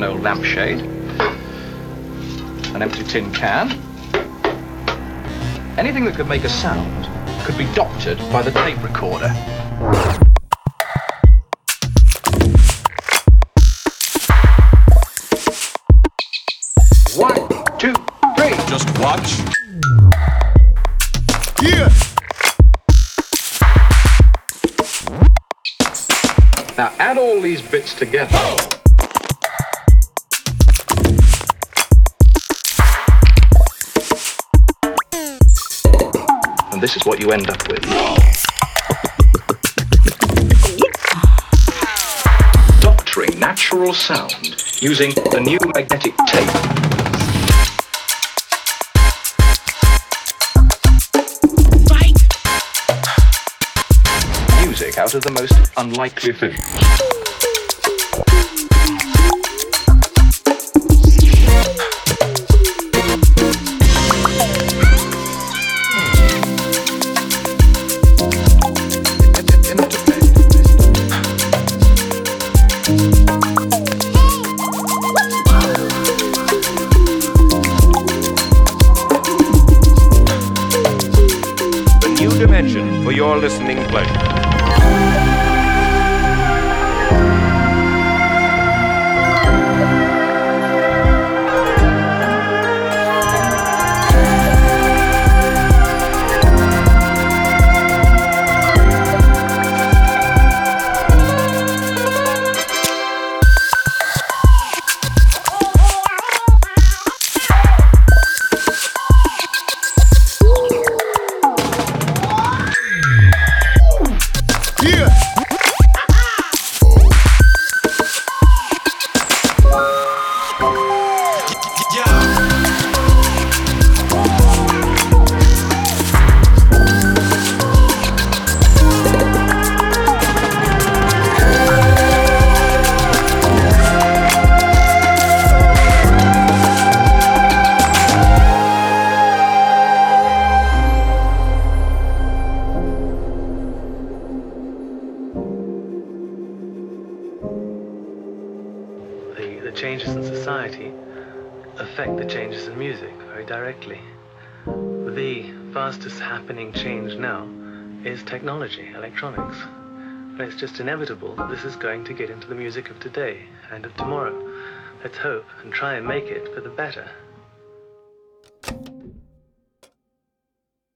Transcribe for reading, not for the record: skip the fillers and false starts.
an old lampshade, an empty tin can. Anything that could make a sound could be doctored by the tape recorder. One, two, three. Just watch. Yeah. Now add all these bits together. Oh. And this is what you end up with. Doctoring natural sound using the new magnetic tape. Music out of the most unlikely figures. The new dimension for your listening pleasure. The changes in society affect the changes in music very directly. The fastest happening change now is technology, electronics. But it's just inevitable that this is going to get into the music of today and of tomorrow. Let's hope and try and make it for the better.